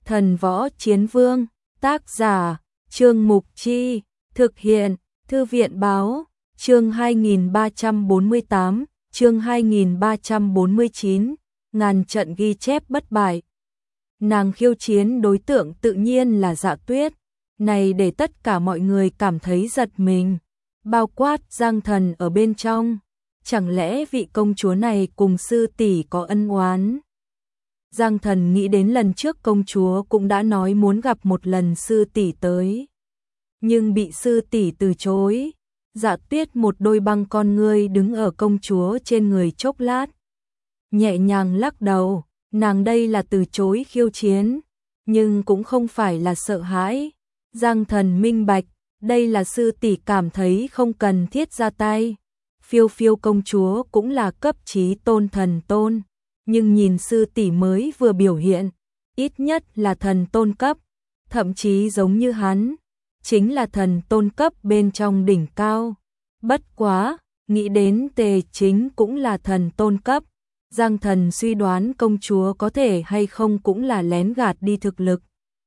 Thần Võ Chiến Vương, tác giả, Trương Mục Chi, thực hiện, Thư viện Báo, chương 2348, chương 2349, ngàn trận ghi chép bất bại. Nàng khiêu chiến đối tượng tự nhiên là Dạ Tuyết, này để tất cả mọi người cảm thấy giật mình, bao quát Giang Thần ở bên trong. Chẳng lẽ vị công chúa này cùng sư tỷ có ân oán? Giang Thần nghĩ đến lần trước công chúa cũng đã nói muốn gặp một lần sư tỷ tới, nhưng bị sư tỷ từ chối. Dạ Tuyết một đôi băng con ngươi đứng ở công chúa trên người chốc lát, nhẹ nhàng lắc đầu, nàng đây là từ chối khiêu chiến, nhưng cũng không phải là sợ hãi. Giang Thần minh bạch, đây là sư tỷ cảm thấy không cần thiết ra tay. Phiêu Phiêu công chúa cũng là cấp chí tôn thần tôn, nhưng nhìn sư tỷ mới vừa biểu hiện, ít nhất là thần tôn cấp, thậm chí giống như hắn, chính là thần tôn cấp bên trong đỉnh cao. Bất quá, nghĩ đến Tề Chính cũng là thần tôn cấp, Giang Thần suy đoán công chúa có thể hay không cũng là lén gạt đi thực lực.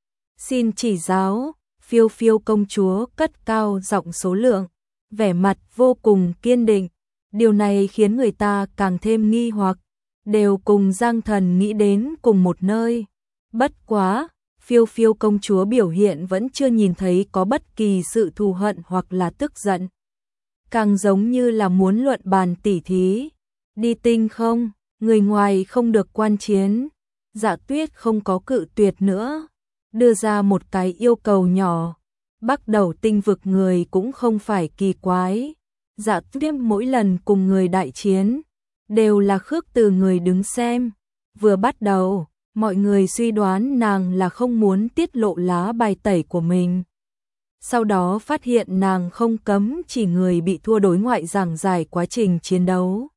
Xin chỉ giáo. Phiêu Phiêu công chúa cất cao giọng số lượng, vẻ mặt vô cùng kiên định. Điều này khiến người ta càng thêm nghi hoặc, đều cùng Giang Thần nghĩ đến cùng một nơi. Bất quá, Phiêu Phiêu công chúa biểu hiện vẫn chưa nhìn thấy có bất kỳ sự thù hận hoặc là tức giận. Càng giống như là muốn luận bàn tỉ thí. Đi Tinh không, người ngoài không được quan chiến. Dạ Tuyết không có cự tuyệt nữa, đưa ra một cái yêu cầu nhỏ. Bắt đầu tinh vực người cũng không phải kỳ quái. Dạ Tuyết mỗi lần cùng người đại chiến đều là khước từ người đứng xem. Vừa bắt đầu, mọi người suy đoán nàng là không muốn tiết lộ lá bài tẩy của mình. Sau đó phát hiện nàng không cấm chỉ người bị thua đối ngoại giảng giải quá trình chiến đấu.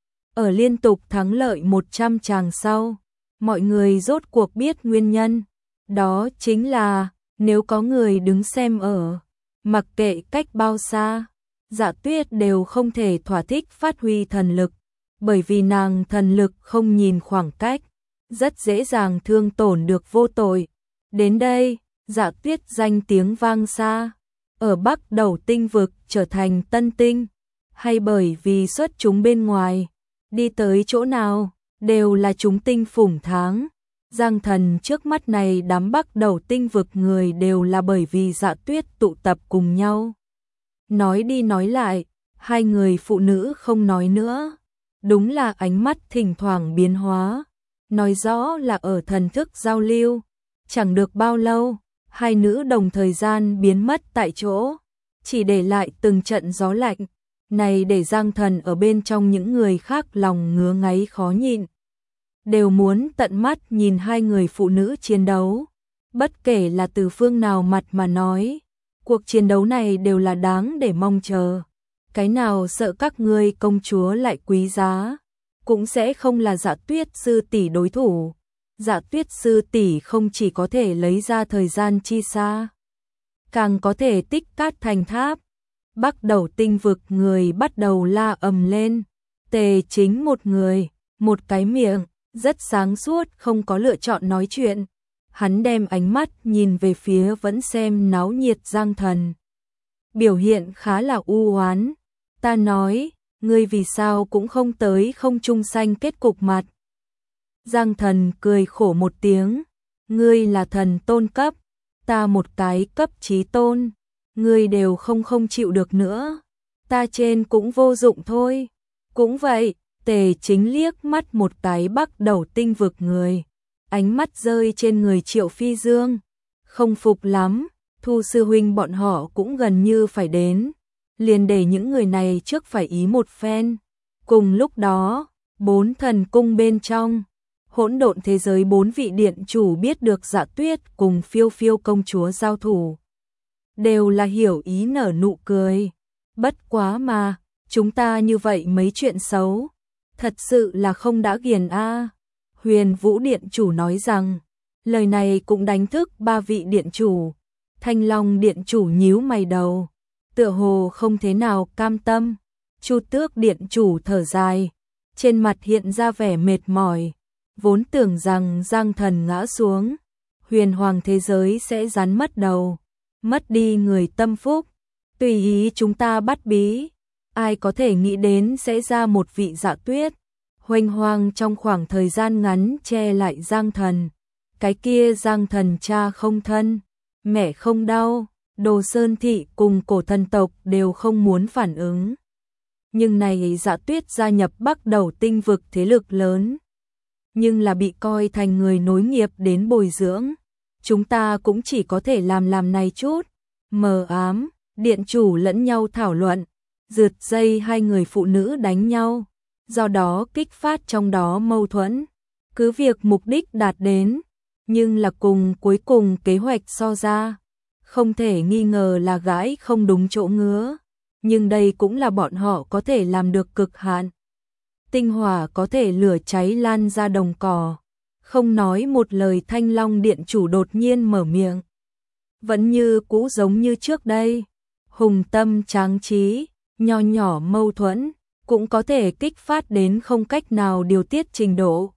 Ở liên tục thắng lợi 100 tràng sau, mọi người rốt cuộc biết nguyên nhân. Đó chính là, nếu có người đứng xem ở, mặc kệ cách bao xa, Dạ Tuyết đều không thể thỏa thích phát huy thần lực, bởi vì nàng thần lực không nhìn khoảng cách, rất dễ dàng thương tổn được vô tội. Đến đây, Dạ Tuyết danh tiếng vang xa, ở Bắc Đầu tinh vực trở thành tân tinh, hay bởi vì xuất chúng bên ngoài, đi tới chỗ nào, đều là chúng tinh phủng tháng. Giang Thần trước mắt này đám Bắc Đầu tinh vực người đều là bởi vì Dạ Tuyết tụ tập cùng nhau. Nói đi nói lại, hai người phụ nữ không nói nữa. Đúng là ánh mắt thỉnh thoảng biến hóa, nói rõ là ở thần thức giao lưu. Chẳng được bao lâu, hai nữ đồng thời gian biến mất tại chỗ, chỉ để lại từng trận gió lạnh. Này để Giang Thần ở bên trong những người khác lòng ngứa ngáy khó nhịn, đều muốn tận mắt nhìn hai người phụ nữ chiến đấu. Bất kể là từ phương nào mặt mà nói, cuộc chiến đấu này đều là đáng để mong chờ. Cái nào sợ các ngươi công chúa lại quý giá, cũng sẽ không là Dạ Tuyết sư tỷ đối thủ. Dạ Tuyết sư tỷ không chỉ có thể lấy ra thời gian chi xa, càng có thể tích cát thành tháp. Bắc Đầu tinh vực người bắt đầu la ầm lên. Tề Chính một người, một cái miệng, rất sáng suốt không có lựa chọn nói chuyện. Hắn đem ánh mắt nhìn về phía vẫn xem náo nhiệt Giang Thần. Biểu hiện khá là u oán. Ta nói, ngươi vì sao cũng không tới không trung xanh kết cục mặt. Giang Thần cười khổ một tiếng. Ngươi là thần tôn cấp, ta một cái cấp chí tôn. Ngươi đều không chịu được nữa. Ta trên cũng vô dụng thôi. Cũng vậy, Tề Chính liếc mắt một cái Bắc Đầu tinh vực người. Ánh mắt rơi trên người Triệu Phi Dương. Không phục lắm, Thu sư huynh bọn họ cũng gần như phải đến. Liền để những người này trước phải ý một phen. Cùng lúc đó, 4 thần cung bên trong, hỗn độn thế giới 4 vị điện chủ biết được Dạ Tuyết cùng Phiêu Phiêu công chúa giao thủ. Đều là hiểu ý nở nụ cười. Bất quá mà, chúng ta như vậy mấy chuyện xấu, thật sự là không đã ghiền a. Huyền Vũ điện chủ nói rằng, lời này cũng đánh thức 3 vị điện chủ. Thanh Long điện chủ nhíu mày đầu, tựa hồ không thế nào cam tâm. Chu Tước điện chủ thở dài, trên mặt hiện ra vẻ mệt mỏi, vốn tưởng rằng Giang Thần ngã xuống, huyền hoàng thế giới sẽ rắn mất đầu, mất đi người tâm phúc, tùy ý chúng ta bắt bí. Ai có thể nghĩ đến sẽ ra một vị Dạ Tuyết, huênh hoang trong khoảng thời gian ngắn che lại Giang Thần. Cái kia Giang Thần cha không thân, mẹ không đau, Đồ Sơn Thị cùng cổ thần tộc đều không muốn phản ứng. Nhưng này Dạ Tuyết gia nhập Bắc Đầu Tinh vực thế lực lớn, nhưng là bị coi thành người nối nghiệp đến bồi dưỡng. Chúng ta cũng chỉ có thể làm này chút. Mờ ám, điện chủ lẫn nhau thảo luận, rượt dây hai người phụ nữ đánh nhau, do đó kích phát trong đó mâu thuẫn. Cứ việc mục đích đạt đến, nhưng là cùng cuối cùng kế hoạch so ra, không thể nghi ngờ là gãi không đúng chỗ ngứa. Nhưng đây cũng là bọn họ có thể làm được cực hạn. Tinh hỏa có thể lửa cháy lan ra đồng cỏ. Không nói một lời, Thanh Long điện chủ đột nhiên mở miệng. Vẫn như cũ giống như trước đây. Hùng tâm tráng trí, nho nhỏ mâu thuẫn, cũng có thể kích phát đến không cách nào điều tiết trình độ.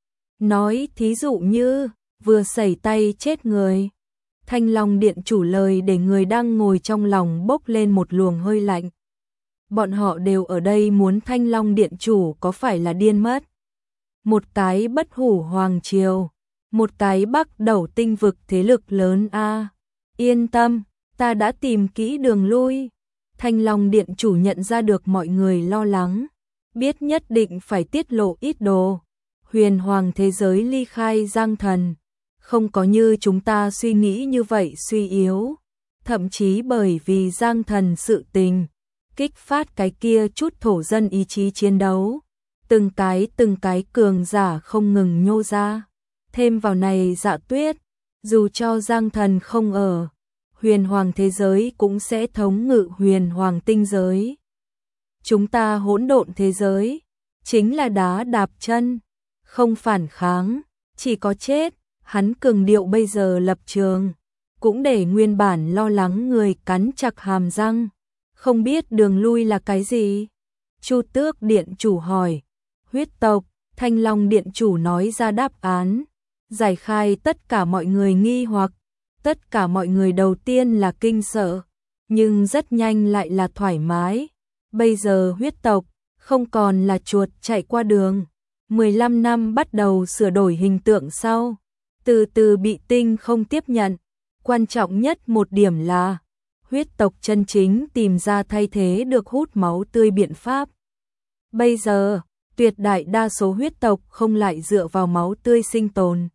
Nói thí dụ như, vừa sẩy tay chết người. Thanh Long điện chủ lời để người đang ngồi trong lòng bốc lên một luồng hơi lạnh. Bọn họ đều ở đây muốn Thanh Long điện chủ có phải là điên mất. Một cái Bất Hủ Hoàng Triều, một cái Bắc Đầu Tinh vực thế lực lớn a. Yên tâm, ta đã tìm kỹ đường lui. Thanh Long điện chủ nhận ra được mọi người lo lắng, biết nhất định phải tiết lộ ít đồ. Huyền hoàng thế giới ly khai Giang Thần, không có như chúng ta suy nghĩ như vậy suy yếu, thậm chí bởi vì Giang Thần sự tình, kích phát cái kia chút thổ dân ý chí chiến đấu. Từng cái cường giả không ngừng nhô ra. Thêm vào này Dạ Tuyết, dù cho Giang Thần không ở, huyền hoàng thế giới cũng sẽ thống ngự huyền hoàng tinh giới. Chúng ta hỗn độn thế giới, chính là đá đạp chân, không phản kháng, chỉ có chết. Hắn cường điệu bây giờ lập trường, cũng để nguyên bản lo lắng người cắn chặt hàm răng. Không biết đường lui là cái gì? Chu Tước điện chủ hỏi. Huyết tộc. Thanh Long điện chủ nói ra đáp án, giải khai tất cả mọi người nghi hoặc. Tất cả mọi người đầu tiên là kinh sợ, nhưng rất nhanh lại là thoải mái. Bây giờ huyết tộc không còn là chuột chạy qua đường. 15 năm bắt đầu sửa đổi hình tượng sau, từ từ bị tinh không tiếp nhận. Quan trọng nhất một điểm là huyết tộc chân chính tìm ra thay thế được hút máu tươi biện pháp. Bây giờ, tuyệt đại đa số huyết tộc không lại dựa vào máu tươi sinh tồn.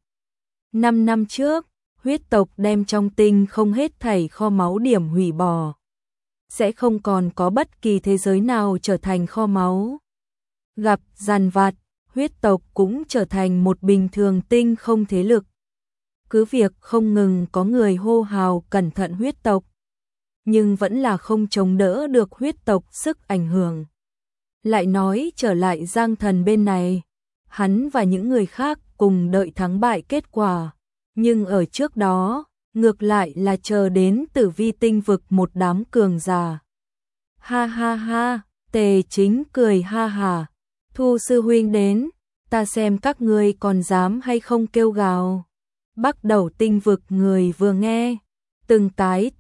5 năm trước, huyết tộc đem trong tinh không hết thảy kho máu điểm hủy bỏ. Sẽ không còn có bất kỳ thế giới nào trở thành kho máu. Gặp giàn vặt, huyết tộc cũng trở thành một bình thường tinh không thế lực. Cứ việc không ngừng có người hô hào cẩn thận huyết tộc, nhưng vẫn là không chống đỡ được huyết tộc sức ảnh hưởng. Lại nói trở lại Giang Thần bên này, hắn và những người khác cùng đợi thắng bại kết quả, nhưng ở trước đó, ngược lại là chờ đến Tử Vi tinh vực một đám cường giả. Ha ha ha, Tề Chính cười ha hà, Thu sư huynh đến, ta xem các ngươi còn dám hay không kêu gào. Bắc Đầu tinh vực người vừa nghe, từng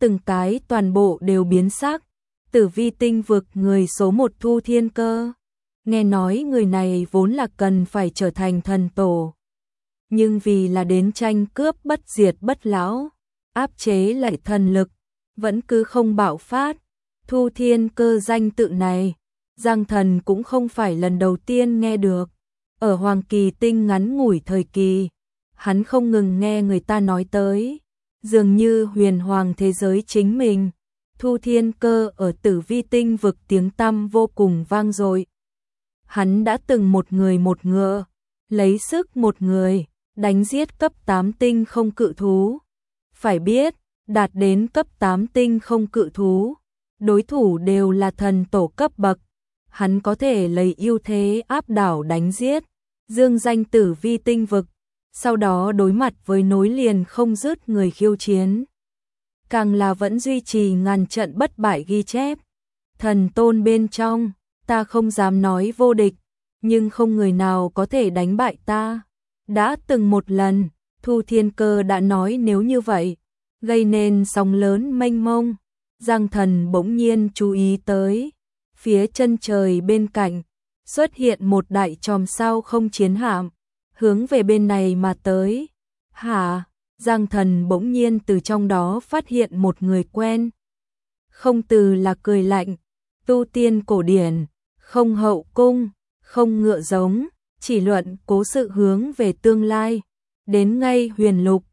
cái toàn bộ đều biến sắc. Tử Vi tinh vực người số 1 Thu Thiên Cơ, nghe nói người này vốn là cần phải trở thành thần tổ, nhưng vì là đến tranh cướp bất diệt bất lão, áp chế lại thần lực, vẫn cứ không bạo phát. Thu Thiên Cơ danh tự này, Giang Thần cũng không phải lần đầu tiên nghe được. Ở Hoàng Kỳ Tinh ngắn ngủi thời kỳ, hắn không ngừng nghe người ta nói tới, dường như huyền hoàng thế giới chính mình. Thu Thiên Cơ ở Tử Vi tinh vực tiếng tăm vô cùng vang dội. Hắn đã từng một người một ngựa, lấy sức một người, đánh giết cấp 8 tinh không cự thú. Phải biết, đạt đến cấp 8 tinh không cự thú, đối thủ đều là thần tổ cấp bậc. Hắn có thể lấy ưu thế áp đảo đánh giết, dương danh Tử Vi tinh vực, sau đó đối mặt với nối liền không dứt người khiêu chiến. Càng là vẫn duy trì ngàn trận bất bại ghi chép. Thần tôn bên trong, ta không dám nói vô địch, nhưng không người nào có thể đánh bại ta. Đã từng một lần, Thu Thiên Cơ đã nói nếu như vậy, gây nên sóng lớn mênh mông. Giang Thần bỗng nhiên chú ý tới, phía chân trời bên cạnh, xuất hiện một đại chòm sao không chiến hạm, hướng về bên này mà tới. Hả? Giang Thần bỗng nhiên từ trong đó phát hiện một người quen. Không từ là cười lạnh, tu tiên cổ điển, không hậu cung, không ngựa giống, chỉ luận cố sự hướng về tương lai. Đến ngay huyền lục,